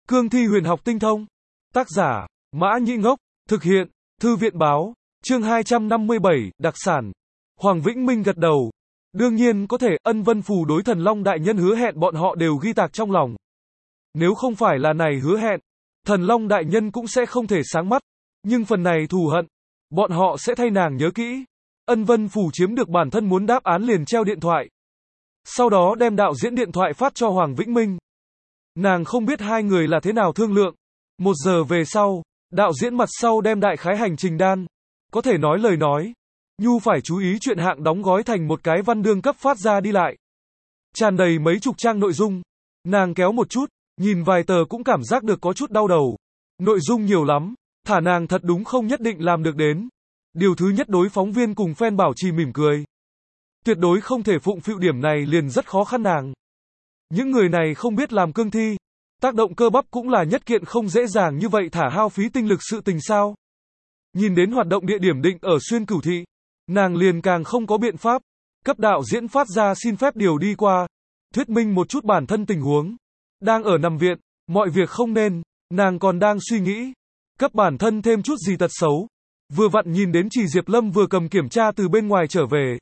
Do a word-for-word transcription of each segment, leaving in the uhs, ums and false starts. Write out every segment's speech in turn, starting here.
Cương thi huyền học tinh thông. Tác giả, Mã Nhĩ Ngốc. Thực hiện, Thư viện Báo. Chương hai trăm năm mươi bảy, đặc sản. Hoàng Vĩnh Minh gật đầu. Đương nhiên có thể, Ân Vân Phù đối Thần Long Đại Nhân hứa hẹn bọn họ đều ghi tạc trong lòng. Nếu không phải là này hứa hẹn, Thần Long Đại Nhân cũng sẽ không thể sáng mắt. Nhưng phần này thù hận, bọn họ sẽ thay nàng nhớ kỹ. Ân Vân Phù chiếm được bản thân muốn đáp án liền treo điện thoại. Sau đó đem đạo diễn điện thoại phát cho Hoàng Vĩnh Minh. Nàng không biết hai người là thế nào thương lượng. Một giờ về sau, đạo diễn mặt sau đem đại khái hành trình đan. Có thể nói lời nói. Nhu phải chú ý chuyện hạng đóng gói thành một cái văn đương cấp phát ra đi lại. Tràn đầy mấy chục trang nội dung. Nàng kéo một chút, nhìn vài tờ cũng cảm giác được có chút đau đầu. Nội dung nhiều lắm, thả nàng thật đúng không nhất định làm được đến. Điều thứ nhất đối phóng viên cùng fan bảo trì mỉm cười. Tuyệt đối không thể phụng phịu điểm này liền rất khó khăn nàng. Những người này không biết làm cương thi. Tác động cơ bắp cũng là nhất kiện không dễ dàng như vậy thả hao phí tinh lực sự tình sao. Nhìn đến hoạt động địa điểm định ở Xuyên Cửu Thị. Nàng liền càng không có biện pháp. Cấp đạo diễn phát ra xin phép điều đi qua. Thuyết minh một chút bản thân tình huống. Đang ở nằm viện, mọi việc không nên. Nàng còn đang suy nghĩ. Cấp bản thân thêm chút gì tật xấu. Vừa vặn nhìn đến Trì Diệp Lâm vừa cầm kiểm tra từ bên ngoài trở về.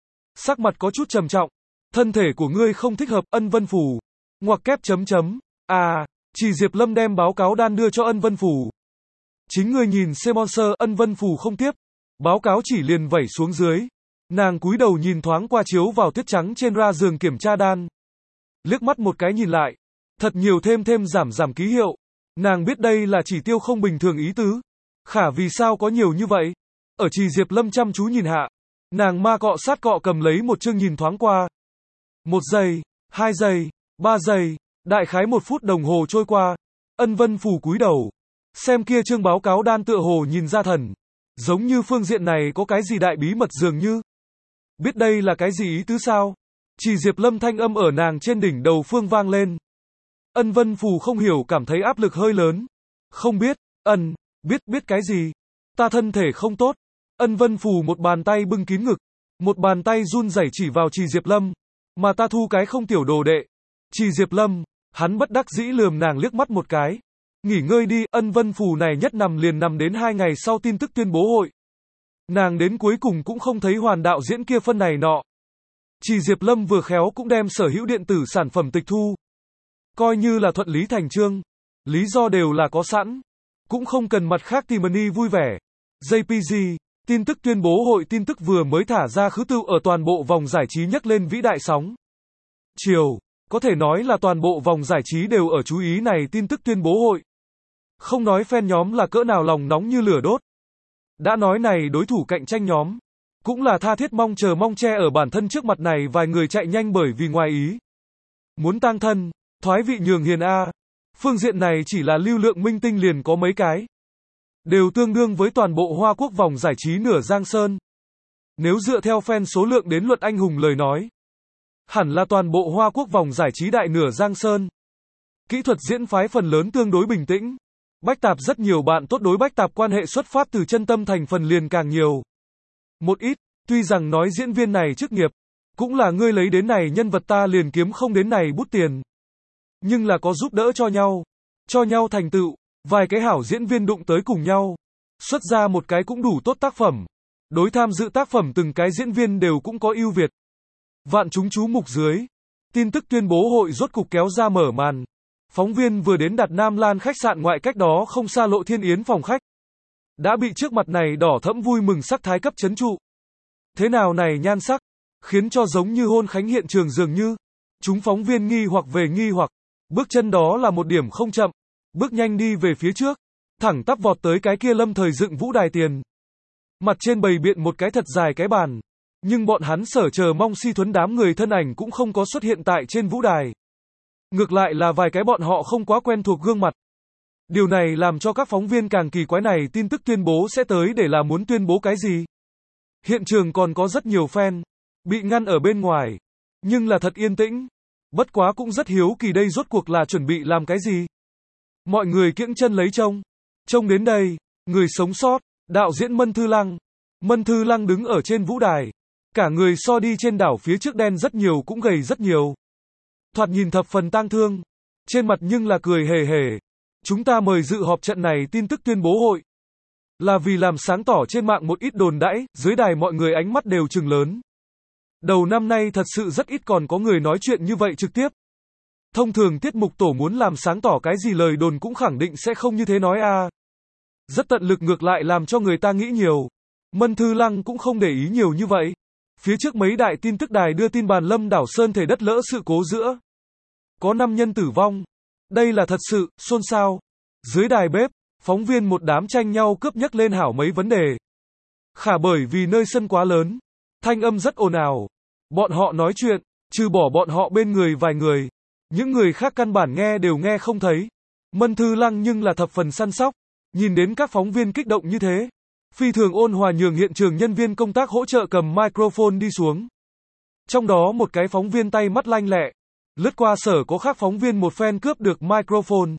Sắc mặt có chút trầm trọng. Thân thể của ngươi không thích hợp, Ân Vân Phù. Ngoặc kép chấm chấm. À, Trì Diệp Lâm đem báo cáo đan đưa cho Ân Vân Phù. Chính ngươi nhìn sponsor, Ân Vân Phù không tiếp. Báo cáo chỉ liền vẩy xuống dưới. Nàng cúi đầu nhìn thoáng qua chiếu vào tuyết trắng trên ra giường kiểm tra đan. Liếc mắt một cái nhìn lại. Thật nhiều thêm thêm giảm giảm ký hiệu. Nàng biết đây là chỉ tiêu không bình thường ý tứ. Khả vì sao có nhiều như vậy? Ở Trì Diệp Lâm chăm chú nhìn hạ. Nàng ma cọ sát cọ cầm lấy một chương nhìn thoáng qua. Một giây, hai giây, ba giây, đại khái một phút đồng hồ trôi qua. Ân Vân Phù cúi đầu. Xem kia chương báo cáo đan tựa hồ nhìn ra thần. Giống như phương diện này có cái gì đại bí mật dường như. Biết đây là cái gì ý tứ sao? Trì Diệp Lâm thanh âm ở nàng trên đỉnh đầu phương vang lên. Ân Vân Phù không hiểu cảm thấy áp lực hơi lớn. Không biết, ân, biết, biết cái gì? Ta thân thể không tốt. Ân Vân Phù một bàn tay bưng kín ngực. Một bàn tay run rẩy chỉ vào Trì Diệp Lâm. Mà ta thu cái không tiểu đồ đệ. Trì Diệp Lâm, hắn bất đắc dĩ lườm nàng liếc mắt một cái. Nghỉ ngơi đi, Ân Vân Phù này nhất nằm liền nằm đến hai ngày sau tin tức tuyên bố hội. Nàng đến cuối cùng cũng không thấy hoàn đạo diễn kia phân này nọ. Trì Diệp Lâm vừa khéo cũng đem sở hữu điện tử sản phẩm tịch thu. Coi như là thuận lý thành chương. Lý do đều là có sẵn. Cũng không cần mặt khác tìm mani vui vẻ. gi pê giê, tin tức tuyên bố hội tin tức vừa mới thả ra khứ tư ở toàn bộ vòng giải trí nhấc lên vĩ đại sóng. Chiều, có thể nói là toàn bộ vòng giải trí đều ở chú ý này tin tức tuyên bố hội. Không nói fan nhóm là cỡ nào lòng nóng như lửa đốt. Đã nói này đối thủ cạnh tranh nhóm. Cũng là tha thiết mong chờ mong che ở bản thân trước mặt này vài người chạy nhanh bởi vì ngoài ý. Muốn tang thân, thoái vị nhường hiền A. Phương diện này chỉ là lưu lượng minh tinh liền có mấy cái. Đều tương đương với toàn bộ Hoa Quốc vòng giải trí nửa Giang Sơn. Nếu dựa theo fan số lượng đến luật anh hùng lời nói. Hẳn là toàn bộ Hoa Quốc vòng giải trí đại nửa Giang Sơn. Kỹ thuật diễn phái phần lớn tương đối bình tĩnh. Bách tạp rất nhiều bạn tốt đối bách tạp quan hệ xuất phát từ chân tâm thành phần liền càng nhiều. Một ít, tuy rằng nói diễn viên này chức nghiệp. Cũng là ngươi lấy đến này nhân vật ta liền kiếm không đến này bút tiền. Nhưng là có giúp đỡ cho nhau. Cho nhau thành tựu. Vài cái hảo diễn viên đụng tới cùng nhau. Xuất ra một cái cũng đủ tốt tác phẩm. Đối tham dự tác phẩm từng cái diễn viên đều cũng có ưu việt. Vạn chúng chú mục dưới. Tin tức tuyên bố hội rốt cục kéo ra mở màn. Phóng viên vừa đến đặt Nam Lan khách sạn ngoại cách đó không xa Lộ Thiên Yến phòng khách. Đã bị trước mặt này đỏ thẫm vui mừng sắc thái cấp chấn trụ. Thế nào này nhan sắc. Khiến cho giống như hôn khánh hiện trường dường như. Chúng phóng viên nghi hoặc về nghi hoặc. Bước chân đó là một điểm không chậm. Bước nhanh đi về phía trước. Thẳng tắp vọt tới cái kia lâm thời dựng vũ đài tiền. Mặt trên bày biện một cái thật dài cái bàn. Nhưng bọn hắn sở chờ mong si thuấn đám người thân ảnh cũng không có xuất hiện tại trên vũ đài. Ngược lại là vài cái bọn họ không quá quen thuộc gương mặt. Điều này làm cho các phóng viên càng kỳ quái này tin tức tuyên bố sẽ tới để là muốn tuyên bố cái gì. Hiện trường còn có rất nhiều fan. Bị ngăn ở bên ngoài. Nhưng là thật yên tĩnh. Bất quá cũng rất hiếu kỳ đây rốt cuộc là chuẩn bị làm cái gì. Mọi người kiễng chân lấy trông. Trông đến đây. Người sống sót. Đạo diễn Mân Thư Lăng. Mân Thư Lăng đứng ở trên vũ đài. Cả người so đi trên đảo phía trước đen rất nhiều cũng gầy rất nhiều. Thoạt nhìn thập phần tang thương. Trên mặt nhưng là cười hề hề. Chúng ta mời dự họp trận này tin tức tuyên bố hội. Là vì làm sáng tỏ trên mạng một ít đồn đãi, dưới đài mọi người ánh mắt đều trừng lớn. Đầu năm nay thật sự rất ít còn có người nói chuyện như vậy trực tiếp. Thông thường tiết mục tổ muốn làm sáng tỏ cái gì lời đồn cũng khẳng định sẽ không như thế nói a. À. Rất tận lực ngược lại làm cho người ta nghĩ nhiều. Mân Thư Lăng cũng không để ý nhiều như vậy. Phía trước mấy đại tin tức đài đưa tin bàn Lâm Đảo Sơn thể đất lỡ sự cố giữa. Có năm nhân tử vong. Đây là thật sự, xôn xao. Dưới đài bếp, phóng viên một đám tranh nhau cướp nhắc lên hảo mấy vấn đề. Khả bởi vì nơi sân quá lớn, thanh âm rất ồn ào. Bọn họ nói chuyện, trừ bỏ bọn họ bên người vài người. Những người khác căn bản nghe đều nghe không thấy. Mân Thư Lăng nhưng là thập phần săn sóc. Nhìn đến các phóng viên kích động như thế. Phi thường ôn hòa nhường hiện trường nhân viên công tác hỗ trợ cầm microphone đi xuống. Trong đó một cái phóng viên tay mắt lanh lẹ. Lướt qua sở có khác phóng viên một phen cướp được microphone.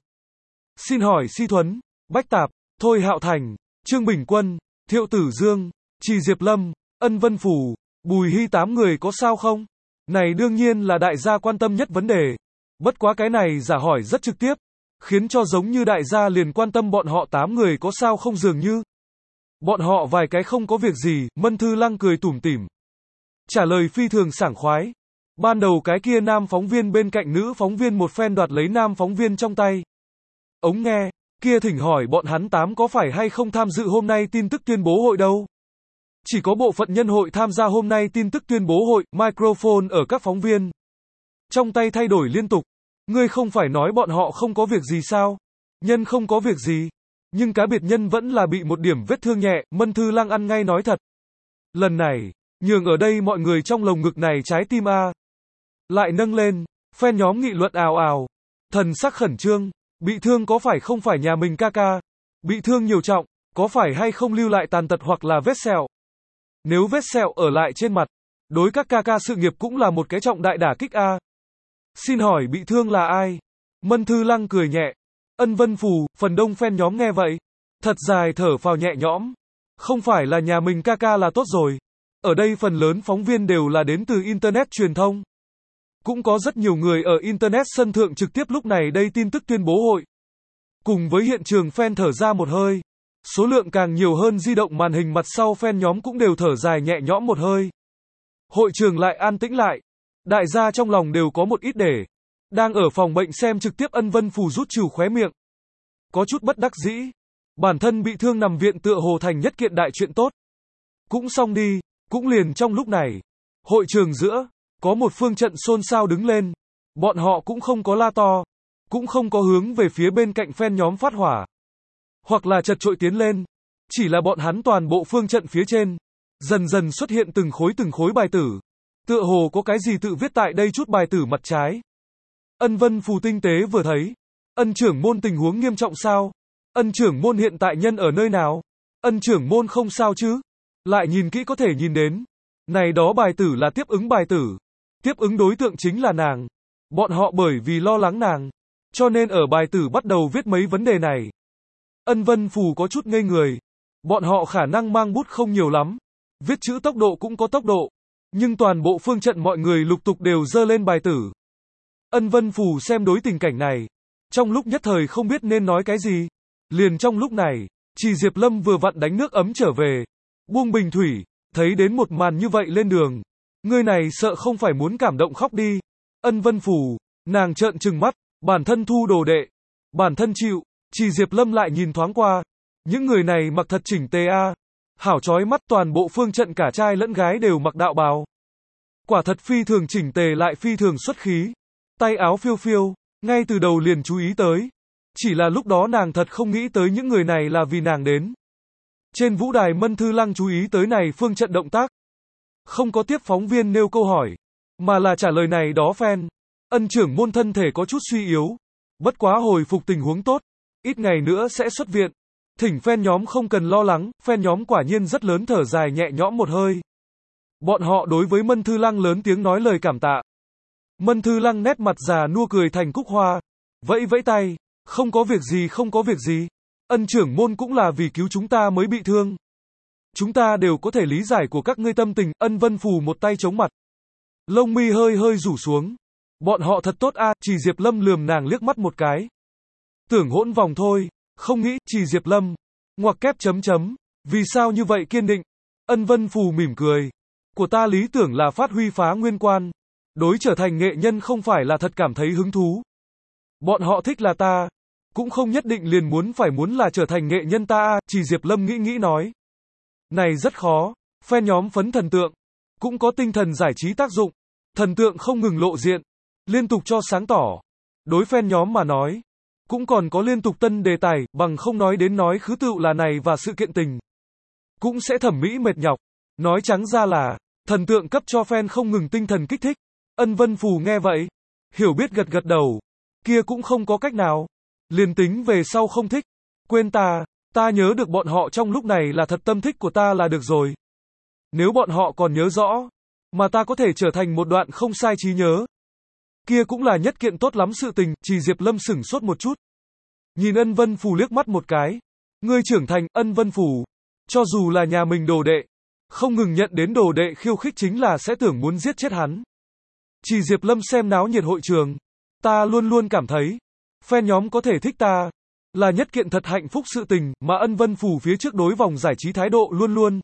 Xin hỏi Si Thuấn, Bách Tạp, Thôi Hạo Thành, Trương Bình Quân, Thiệu Tử Dương, Trì Diệp Lâm, Ân Vân Phủ, Bùi Hy tám người có sao không? Này đương nhiên là đại gia quan tâm nhất vấn đề. Bất quá cái này giả hỏi rất trực tiếp, khiến cho giống như đại gia liền quan tâm bọn họ tám người có sao không dường như. Bọn họ vài cái không có việc gì, Mân Thư Lăng cười tủm tỉm. Trả lời phi thường sảng khoái. Ban đầu cái kia nam phóng viên bên cạnh nữ phóng viên một phen đoạt lấy nam phóng viên trong tay. Ống nghe, kia thỉnh hỏi bọn hắn tám có phải hay không tham dự hôm nay tin tức tuyên bố hội đâu. Chỉ có bộ phận nhân hội tham gia hôm nay tin tức tuyên bố hội, microphone ở các phóng viên. Trong tay thay đổi liên tục. Ngươi không phải nói bọn họ không có việc gì sao? Nhân không có việc gì. Nhưng cá biệt nhân vẫn là bị một điểm vết thương nhẹ, Mân Thư Lăng ăn ngay nói thật. Lần này, nhường ở đây mọi người trong lồng ngực này trái tim a. Lại nâng lên, fan nhóm nghị luận ào ào. Thần sắc khẩn trương, bị thương có phải không phải nhà mình ca ca? Bị thương nhiều trọng, có phải hay không lưu lại tàn tật hoặc là vết sẹo? Nếu vết sẹo ở lại trên mặt, đối các ca ca sự nghiệp cũng là một cái trọng đại đả kích a. Xin hỏi bị thương là ai? Mân Thư Lăng cười nhẹ. Ân Vân Phù, phần đông fan nhóm nghe vậy. Thật dài thở phào nhẹ nhõm. Không phải là nhà mình ca ca là tốt rồi. Ở đây phần lớn phóng viên đều là đến từ Internet truyền thông. Cũng có rất nhiều người ở Internet sân thượng trực tiếp lúc này đây tin tức tuyên bố hội. Cùng với hiện trường fan thở ra một hơi. Số lượng càng nhiều hơn di động màn hình mặt sau fan nhóm cũng đều thở dài nhẹ nhõm một hơi. Hội trường lại an tĩnh lại. Đại gia trong lòng đều có một ít để. Đang ở phòng bệnh xem trực tiếp Ân Vân Phù rút trừ khóe miệng. Có chút bất đắc dĩ. Bản thân bị thương nằm viện tựa hồ thành nhất kiện đại chuyện tốt. Cũng xong đi, cũng liền trong lúc này. Hội trường giữa, có một phương trận xôn xao đứng lên. Bọn họ cũng không có la to. Cũng không có hướng về phía bên cạnh fan nhóm phát hỏa. Hoặc là chật trội tiến lên. Chỉ là bọn hắn toàn bộ phương trận phía trên. Dần dần xuất hiện từng khối từng khối bài tử. Tựa hồ có cái gì tự viết tại đây chút bài tử mặt trái. Ân Vân Phù tinh tế vừa thấy. Ân trưởng môn tình huống nghiêm trọng sao? Ân trưởng môn hiện tại nhân ở nơi nào? Ân trưởng môn không sao chứ? Lại nhìn kỹ có thể nhìn đến. Này đó bài tử là tiếp ứng bài tử. Tiếp ứng đối tượng chính là nàng. Bọn họ bởi vì lo lắng nàng. Cho nên ở bài tử bắt đầu viết mấy vấn đề này. Ân Vân Phù có chút ngây người. Bọn họ khả năng mang bút không nhiều lắm. Viết chữ tốc độ cũng có tốc độ. Nhưng toàn bộ phương trận mọi người lục tục đều dơ lên bài tử. Ân Vân Phù xem đối tình cảnh này. Trong lúc nhất thời không biết nên nói cái gì. Liền trong lúc này, Trì Diệp Lâm vừa vặn đánh nước ấm trở về. Buông bình thủy, thấy đến một màn như vậy lên đường. Người này sợ không phải muốn cảm động khóc đi. Ân Vân Phù, nàng trợn trừng mắt, bản thân thu đồ đệ. Bản thân chịu, Trì Diệp Lâm lại nhìn thoáng qua. Những người này mặc thật chỉnh tề a. Hảo chói mắt toàn bộ phương trận cả trai lẫn gái đều mặc đạo bào. Quả thật phi thường chỉnh tề lại phi thường xuất khí. Tay áo phiêu phiêu, ngay từ đầu liền chú ý tới. Chỉ là lúc đó nàng thật không nghĩ tới những người này là vì nàng đến. Trên vũ đài Mân Thư Lăng chú ý tới này phương trận động tác. Không có tiếp phóng viên nêu câu hỏi, mà là trả lời này đó fan. Ân trưởng môn thân thể có chút suy yếu. Bất quá hồi phục tình huống tốt. Ít ngày nữa sẽ xuất viện. Thỉnh fan nhóm không cần lo lắng, fan nhóm quả nhiên rất lớn thở dài nhẹ nhõm một hơi. Bọn họ đối với Mân Thư Lăng lớn tiếng nói lời cảm tạ. Mân Thư Lăng nét mặt già nua cười thành cúc hoa. Vẫy vẫy tay, không có việc gì không có việc gì. Ân trưởng môn cũng là vì cứu chúng ta mới bị thương. Chúng ta đều có thể lý giải của các ngươi tâm tình. Ân Vân Phù một tay chống mặt. Lông mi hơi hơi rủ xuống. Bọn họ thật tốt a. Trì Diệp Lâm lườm nàng liếc mắt một cái. Tưởng hỗn vòng thôi, không nghĩ, Trì Diệp Lâm. Ngoặc kép chấm chấm. Vì sao như vậy kiên định? Ân Vân Phù mỉm cười. Của ta lý tưởng là phát huy phá nguyên quan. Đối trở thành nghệ nhân không phải là thật cảm thấy hứng thú. Bọn họ thích là ta. Cũng không nhất định liền muốn phải muốn là trở thành nghệ nhân ta. Trì Diệp Lâm nghĩ nghĩ nói. Này rất khó. Fan nhóm phấn thần tượng. Cũng có tinh thần giải trí tác dụng. Thần tượng không ngừng lộ diện. Liên tục cho sáng tỏ. Đối fan nhóm mà nói. Cũng còn có liên tục tân đề tài, bằng không nói đến nói khứ tựu là này và sự kiện tình. Cũng sẽ thẩm mỹ mệt nhọc. Nói trắng ra là, thần tượng cấp cho fan không ngừng tinh thần kích thích. Ân Vân Phù nghe vậy. Hiểu biết gật gật đầu. Kia cũng không có cách nào. Liền tính về sau không thích. Quên ta, ta nhớ được bọn họ trong lúc này là thật tâm thích của ta là được rồi. Nếu bọn họ còn nhớ rõ, mà ta có thể trở thành một đoạn không sai trí nhớ. Kia cũng là nhất kiện tốt lắm sự tình. Trì Diệp Lâm sửng sốt một chút. Nhìn Ân Vân Phù liếc mắt một cái. Ngươi trưởng thành, Ân Vân Phù. Cho dù là nhà mình đồ đệ. Không ngừng nhận đến đồ đệ khiêu khích chính là sẽ tưởng muốn giết chết hắn. Trì Diệp Lâm xem náo nhiệt hội trường. Ta luôn luôn cảm thấy. Fan nhóm có thể thích ta. Là nhất kiện thật hạnh phúc sự tình. Mà Ân Vân Phù phía trước đối vòng giải trí thái độ luôn luôn.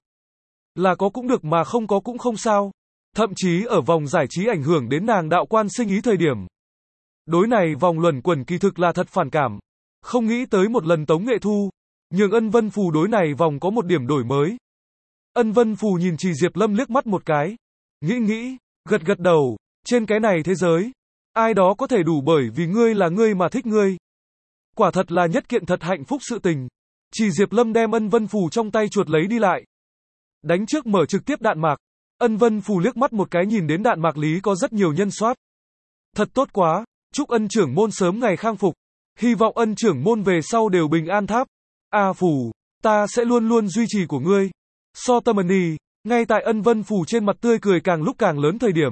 Là có cũng được mà không có cũng không sao. Thậm chí ở vòng giải trí ảnh hưởng đến nàng đạo quan sinh ý thời điểm. Đối này vòng luẩn quẩn kỳ thực là thật phản cảm. Không nghĩ tới một lần Tống Nghệ Thu. Nhưng Ân Vân Phù đối này vòng có một điểm đổi mới. Ân Vân Phù nhìn Trì Diệp Lâm liếc mắt một cái. Nghĩ nghĩ, gật gật đầu. Trên cái này thế giới. Ai đó có thể đủ bởi vì ngươi là ngươi mà thích ngươi. Quả thật là nhất kiện thật hạnh phúc sự tình. Trì Diệp Lâm đem Ân Vân Phù trong tay chuột lấy đi lại. Đánh trước mở trực tiếp đạn mạc. Ân Vân Phù liếc mắt một cái nhìn đến đạn mạc lý có rất nhiều nhân soát. Thật tốt quá, chúc Ân trưởng môn sớm ngày khang phục. Hy vọng Ân trưởng môn về sau đều bình an tháp. A Phù, ta sẽ luôn luôn duy trì của ngươi. So tâm ân ngay tại Ân Vân Phù trên mặt tươi cười càng lúc càng lớn thời điểm.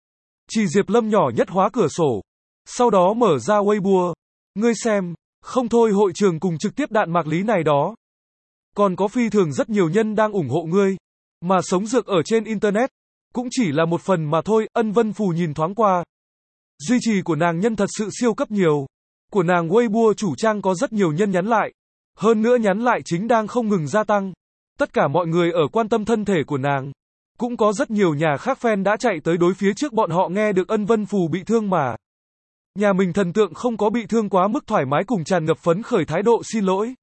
Trì Diệp Lâm nhỏ nhất hóa cửa sổ. Sau đó mở ra Weibo. Ngươi xem, không thôi hội trường cùng trực tiếp đạn mạc lý này đó. Còn có phi thường rất nhiều nhân đang ủng hộ ngươi. Mà sống dược ở trên Internet. Cũng chỉ là một phần mà thôi. Ân Vân Phù nhìn thoáng qua. Duy trì của nàng nhân thật sự siêu cấp nhiều. Của nàng Weibo chủ trang có rất nhiều nhân nhắn lại. Hơn nữa nhắn lại chính đang không ngừng gia tăng. Tất cả mọi người ở quan tâm thân thể của nàng. Cũng có rất nhiều nhà khác fan đã chạy tới đối phía trước bọn họ nghe được Ân Vân Phù bị thương mà. Nhà mình thần tượng không có bị thương quá mức thoải mái cùng tràn ngập phấn khởi thái độ xin lỗi.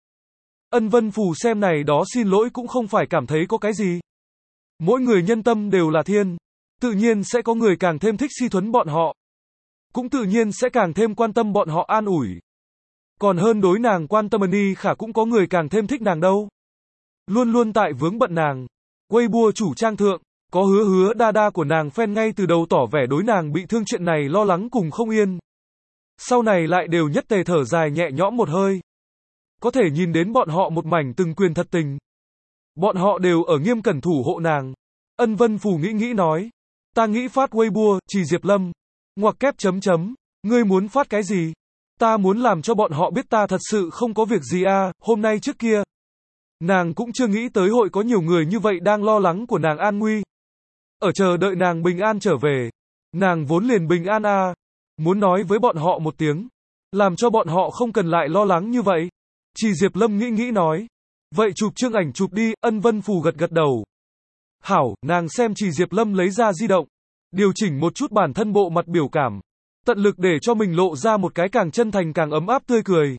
Ân Vân Phù xem này đó xin lỗi cũng không phải cảm thấy có cái gì. Mỗi người nhân tâm đều là thiên. Tự nhiên sẽ có người càng thêm thích si thuấn bọn họ. Cũng tự nhiên sẽ càng thêm quan tâm bọn họ an ủi. Còn hơn đối nàng quan tâm Ân Khả cũng có người càng thêm thích nàng đâu. Luôn luôn tại vướng bận nàng. Weibo chủ trang thượng. Có hứa hứa đa đa của nàng fan ngay từ đầu tỏ vẻ đối nàng bị thương chuyện này lo lắng cùng không yên. Sau này lại đều nhất tề thở dài nhẹ nhõm một hơi. Có thể nhìn đến bọn họ một mảnh từng quyền thật tình. Bọn họ đều ở nghiêm cẩn thủ hộ nàng. Ân Vân Phù nghĩ nghĩ nói. Ta nghĩ phát Weibo, Trì Diệp Lâm. Ngoặc kép chấm chấm. Ngươi muốn phát cái gì? Ta muốn làm cho bọn họ biết ta thật sự không có việc gì à, hôm nay trước kia. Nàng cũng chưa nghĩ tới hội có nhiều người như vậy đang lo lắng của nàng an nguy. Ở chờ đợi nàng bình an trở về. Nàng vốn liền bình an à. Muốn nói với bọn họ một tiếng. Làm cho bọn họ không cần lại lo lắng như vậy. Trì Diệp Lâm nghĩ nghĩ nói. Vậy chụp chương ảnh chụp đi, Ân Vân Phù gật gật đầu. Hảo, nàng xem Trì Diệp Lâm lấy ra di động. Điều chỉnh một chút bản thân bộ mặt biểu cảm. Tận lực để cho mình lộ ra một cái càng chân thành càng ấm áp tươi cười.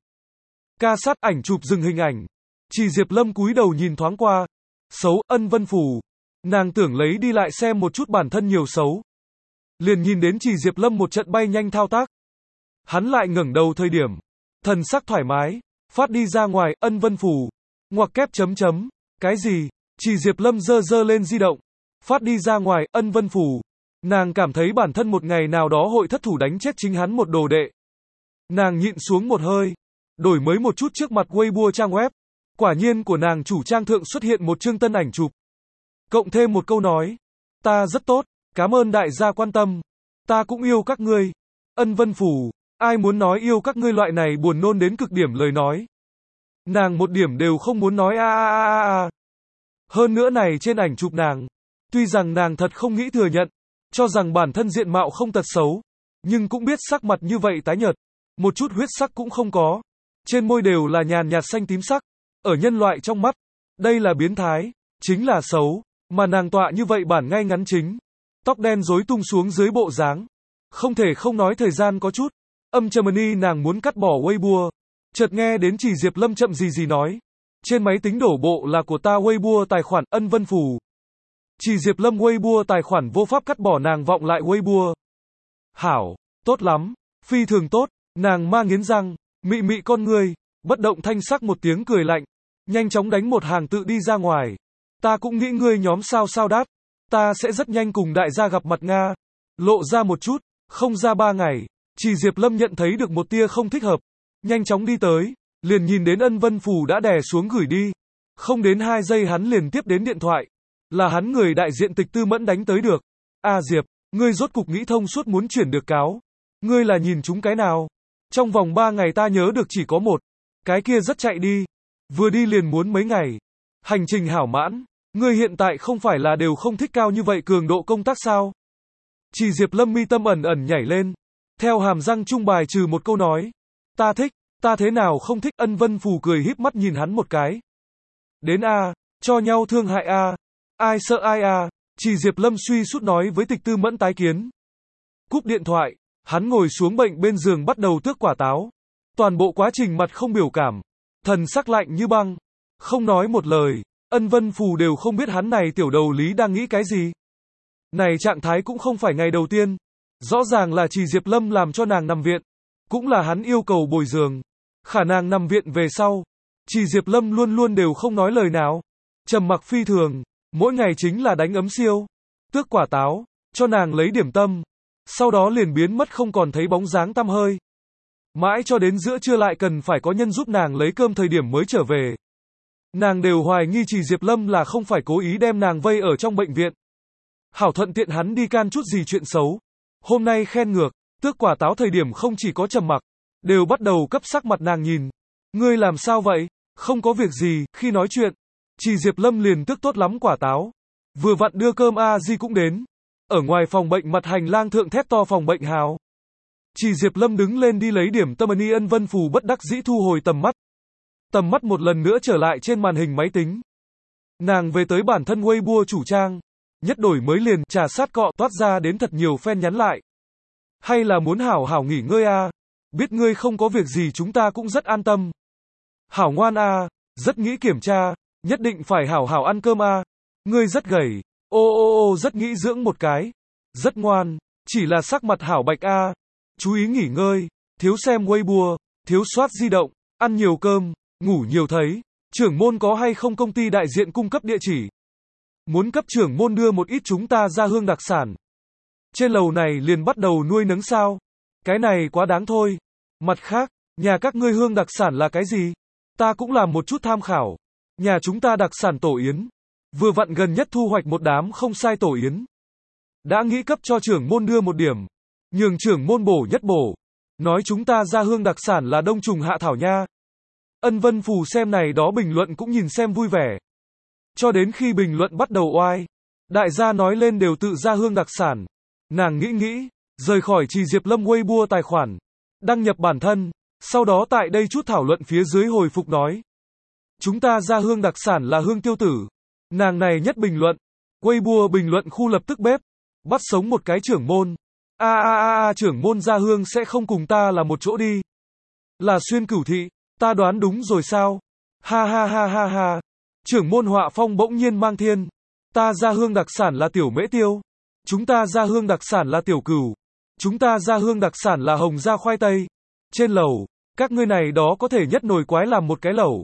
Ca sát ảnh chụp dừng hình ảnh. Trì Diệp Lâm cúi đầu nhìn thoáng qua. Xấu, Ân Vân Phù. Nàng tưởng lấy đi lại xem một chút bản thân nhiều xấu. Liền nhìn đến Trì Diệp Lâm một trận bay nhanh thao tác. Hắn lại ngẩng đầu thời điểm. Thần sắc thoải mái. Phát đi ra ngoài, Ân Vân Phù. Ngoặc kép chấm chấm. Cái gì? Trì Diệp Lâm giơ giơ lên di động. Phát đi ra ngoài, Ân Vân Phù. Nàng cảm thấy bản thân một ngày nào đó hội thất thủ đánh chết chính hắn một đồ đệ. Nàng nhịn xuống một hơi. Đổi mới một chút trước mặt Weibo trang web. Quả nhiên của nàng chủ trang thượng xuất hiện một chương tân ảnh chụp. Cộng thêm một câu nói. Ta rất tốt, cảm ơn đại gia quan tâm. Ta cũng yêu các ngươi. Ân Vân Phù. Ai muốn nói yêu các ngươi loại này buồn nôn đến cực điểm lời nói. Nàng một điểm đều không muốn nói a a a a a. Hơn nữa này trên ảnh chụp nàng. Tuy rằng nàng thật không nghĩ thừa nhận. Cho rằng bản thân diện mạo không tật xấu. Nhưng cũng biết sắc mặt như vậy tái nhợt. Một chút huyết sắc cũng không có. trên môi đều là nhàn nhạt xanh tím sắc. Ở nhân loại trong mắt, đây là biến thái, chính là xấu, mà nàng tọa như vậy bản ngay ngắn chính. Tóc đen rối tung xuống dưới bộ dáng. Không thể không nói thời gian có chút. Âm trầm ni nàng muốn cắt bỏ Weibo. Chợt nghe đến chỉ Diệp Lâm chậm gì gì nói. Trên máy tính đổ bộ là của ta Weibo tài khoản Ân Vân Phù. Chỉ Diệp Lâm Weibo tài khoản vô pháp cắt bỏ nàng vọng lại Weibo. Hảo, tốt lắm, phi thường tốt, nàng ma nghiến răng, mị mị con người, bất động thanh sắc một tiếng cười lạnh. Nhanh chóng đánh một hàng tự đi ra ngoài. Ta cũng nghĩ ngươi nhóm sao sao đát. Ta sẽ rất nhanh cùng đại gia gặp mặt Nga. Lộ ra một chút, không ra ba ngày. Chỉ Diệp Lâm nhận thấy được một tia không thích hợp. Nhanh chóng đi tới, liền nhìn đến Ân Vân Phù đã đè xuống gửi đi. Không đến hai giây hắn liền tiếp đến điện thoại. Là hắn người đại diện Tịch Tư Mẫn đánh tới được. A Diệp, ngươi rốt cục nghĩ thông suốt muốn chuyển được cáo. Ngươi là nhìn chúng cái nào? Trong vòng ba ngày ta nhớ được chỉ có một. Cái kia rất chạy đi. Vừa đi liền muốn mấy ngày. Hành trình hảo mãn. Ngươi hiện tại không phải là đều không thích cao như vậy cường độ công tác sao? Chỉ Diệp Lâm mi tâm ẩn ẩn nhảy lên. Theo hàm răng trung bài trừ một câu nói. Ta thích, ta thế nào không thích. Ân Vân Phù cười híp mắt nhìn hắn một cái. Đến a, cho nhau thương hại a. Ai sợ ai a. Chỉ Diệp Lâm suy sút nói với Tịch Tư Mẫn tái kiến. Cúp điện thoại, hắn ngồi xuống bệnh bên giường bắt đầu tước quả táo. Toàn bộ quá trình mặt không biểu cảm. Thần sắc lạnh như băng. Không nói một lời. Ân Vân Phù đều không biết hắn này tiểu đầu lý đang nghĩ cái gì. Này trạng thái cũng không phải ngày đầu tiên. Rõ ràng là chỉ Diệp Lâm làm cho nàng nằm viện. Cũng là hắn yêu cầu bồi giường. Khả năng nằm viện về sau. Chỉ Diệp Lâm luôn luôn đều không nói lời nào. Trầm mặc phi thường. Mỗi ngày chính là đánh ấm siêu. Tước quả táo. Cho nàng lấy điểm tâm. Sau đó liền biến mất không còn thấy bóng dáng tăm hơi. Mãi cho đến giữa trưa lại cần phải có nhân giúp nàng lấy cơm thời điểm mới trở về. Nàng đều hoài nghi chỉ Diệp Lâm là không phải cố ý đem nàng vây ở trong bệnh viện. Hảo thuận tiện hắn đi can chút gì chuyện xấu. Hôm nay khen ngược, tước quả táo thời điểm không chỉ có trầm mặc, đều bắt đầu cấp sắc mặt nàng nhìn. Ngươi làm sao vậy? Không có việc gì, khi nói chuyện. Chỉ Diệp Lâm liền tước tốt lắm quả táo. Vừa vặn đưa cơm A Di cũng đến. Ở ngoài phòng bệnh mặt hành lang thượng thét to phòng bệnh hào. Chỉ Diệp Lâm đứng lên đi lấy điểm tâm. Ân Vân Phù bất đắc dĩ thu hồi tầm mắt. Tầm mắt một lần nữa trở lại trên màn hình máy tính. Nàng về tới bản thân Weibo chủ trang. Nhất đổi mới liền trà sát cọ toát ra đến thật nhiều fan nhắn lại. Hay là muốn hảo hảo nghỉ ngơi a? Biết ngươi không có việc gì chúng ta cũng rất an tâm. Hảo ngoan a, rất nghĩ kiểm tra, nhất định phải hảo hảo ăn cơm a. Ngươi rất gầy, ô ô ô rất nghĩ dưỡng một cái. Rất ngoan, chỉ là sắc mặt hảo bạch a. Chú ý nghỉ ngơi, thiếu xem Weibo, thiếu soát di động, ăn nhiều cơm, ngủ nhiều thấy. Trưởng môn có hay không công ty đại diện cung cấp địa chỉ? Muốn cấp trưởng môn đưa một ít chúng ta ra hương đặc sản. Trên lầu này liền bắt đầu nuôi nấng sao? Cái này quá đáng thôi. Mặt khác, nhà các ngươi hương đặc sản là cái gì? Ta cũng làm một chút tham khảo. Nhà chúng ta đặc sản tổ yến. Vừa vặn gần nhất thu hoạch một đám không sai tổ yến. Đã nghĩ cấp cho trưởng môn đưa một điểm. Nhường trưởng môn bổ nhất bổ. Nói chúng ta ra hương đặc sản là đông trùng hạ thảo nha. Ân Vân Phù xem này đó bình luận cũng nhìn xem vui vẻ. Cho đến khi bình luận bắt đầu oai. Đại gia nói lên đều tự ra hương đặc sản. Nàng nghĩ nghĩ, rời khỏi Chỉ Diệp Lâm Weibo tài khoản. Đăng nhập bản thân. Sau đó tại đây chút thảo luận phía dưới hồi phục nói. Chúng ta ra hương đặc sản là hương tiêu tử. Nàng này nhất bình luận. Weibo bình luận khu lập tức bếp. Bắt sống một cái trưởng môn. A a a a trưởng môn ra hương sẽ không cùng ta là một chỗ đi. Là xuyên cửu thị. Ta đoán đúng rồi sao? Ha ha ha ha ha. Trưởng môn họa phong bỗng nhiên mang thiên. Ta ra hương đặc sản là tiểu mễ tiêu. Chúng ta ra hương đặc sản là tiểu cửu. Chúng ta ra hương đặc sản là hồng da khoai tây. Trên lầu, các ngươi này đó có thể nhất nồi quái làm một cái lẩu.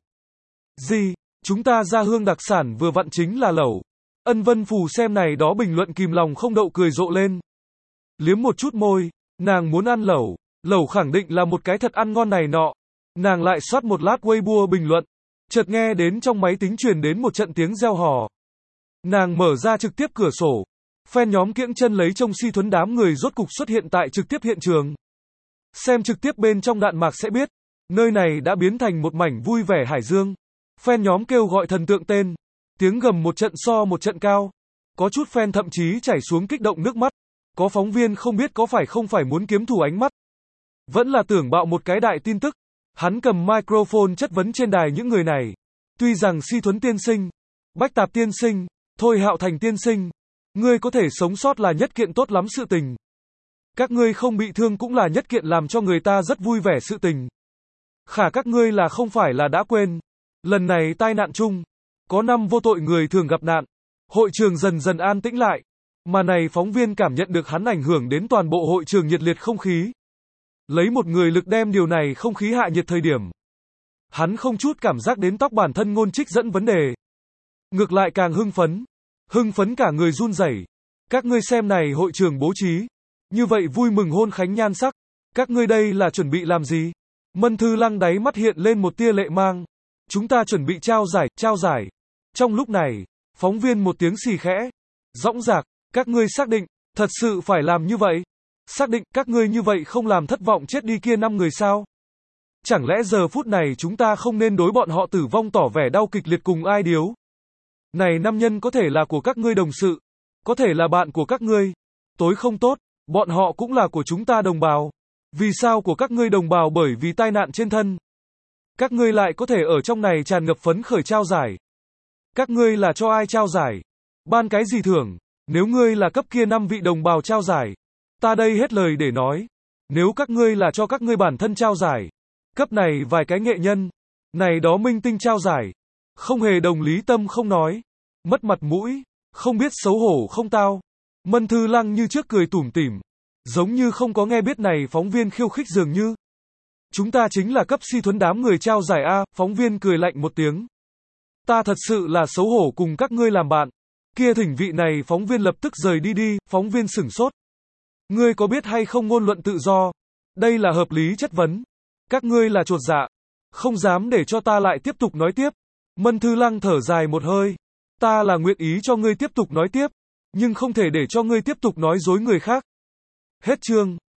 Gì? Chúng ta ra hương đặc sản vừa vặn chính là lẩu. Ân Vân Phù xem này đó bình luận kìm lòng không đậu cười rộ lên. Liếm một chút môi, nàng muốn ăn lẩu. Lẩu khẳng định là một cái thật ăn ngon này nọ. Nàng lại soát một lát Weibo bình luận. Chợt nghe đến trong máy tính truyền đến một trận tiếng reo hò. Nàng mở ra trực tiếp cửa sổ. Fan nhóm kiễng chân lấy trông si thuấn đám người rốt cục xuất hiện tại trực tiếp hiện trường. Xem trực tiếp bên trong đạn mạc sẽ biết. Nơi này đã biến thành một mảnh vui vẻ hải dương. Fan nhóm kêu gọi thần tượng tên. Tiếng gầm một trận so một trận cao. Có chút fan thậm chí chảy xuống kích động nước mắt. Có phóng viên không biết có phải không phải muốn kiếm thủ ánh mắt. Vẫn là tưởng bạo một cái đại tin tức. Hắn cầm microphone chất vấn trên đài những người này. Tuy rằng Si Thuấn tiên sinh, Bách Tạp tiên sinh, Thôi Hạo Thành tiên sinh, ngươi có thể sống sót là nhất kiện tốt lắm sự tình. Các ngươi không bị thương cũng là nhất kiện làm cho người ta rất vui vẻ sự tình. Khả các ngươi là không phải là đã quên. Lần này tai nạn chung, có năm vô tội người thường gặp nạn. Hội trường dần dần an tĩnh lại. Mà này phóng viên cảm nhận được hắn ảnh hưởng đến toàn bộ hội trường nhiệt liệt không khí. Lấy một người lực đem điều này không khí hạ nhiệt thời điểm. Hắn không chút cảm giác đến tóc bản thân ngôn trích dẫn vấn đề. Ngược lại càng hưng phấn. Hưng phấn cả người run rẩy. Các ngươi xem này hội trường bố trí. Như vậy vui mừng hôn khánh nhan sắc. Các ngươi đây là chuẩn bị làm gì? Mân Thư Lăng đáy mắt hiện lên một tia lệ mang. Chúng ta chuẩn bị trao giải, trao giải. Trong lúc này, phóng viên một tiếng xì khẽ. Dõng dạc, các ngươi xác định, thật sự phải làm như vậy? Xác định các ngươi như vậy không làm thất vọng chết đi kia năm người sao? Chẳng lẽ giờ phút này chúng ta không nên đối bọn họ tử vong tỏ vẻ đau kịch liệt cùng ai điếu? Này năm nhân có thể là của các ngươi đồng sự, có thể là bạn của các ngươi. Tối không tốt, bọn họ cũng là của chúng ta đồng bào. Vì sao của các ngươi đồng bào bởi vì tai nạn trên thân? Các ngươi lại có thể ở trong này tràn ngập phấn khởi trao giải. Các ngươi là cho ai trao giải? Ban cái gì thưởng? Nếu ngươi là cấp kia năm vị đồng bào trao giải, ta đây hết lời để nói. Nếu các ngươi là cho các ngươi bản thân trao giải, cấp này vài cái nghệ nhân, này đó minh tinh trao giải, không hề đồng lý tâm không nói, mất mặt mũi, không biết xấu hổ không tao. Mân Thư Lăng như trước cười tủm tỉm, giống như không có nghe biết này phóng viên khiêu khích dường như. Chúng ta chính là cấp Si Thuấn đám người trao giải A, phóng viên cười lạnh một tiếng. Ta thật sự là xấu hổ cùng các ngươi làm bạn. Kia thỉnh vị này phóng viên lập tức rời đi đi, phóng viên sửng sốt. Ngươi có biết hay không ngôn luận tự do? Đây là hợp lý chất vấn. Các ngươi là chột dạ. Không dám để cho ta lại tiếp tục nói tiếp. Mân Thư Lăng thở dài một hơi. Ta là nguyện ý cho ngươi tiếp tục nói tiếp. Nhưng không thể để cho ngươi tiếp tục nói dối người khác. Hết chương.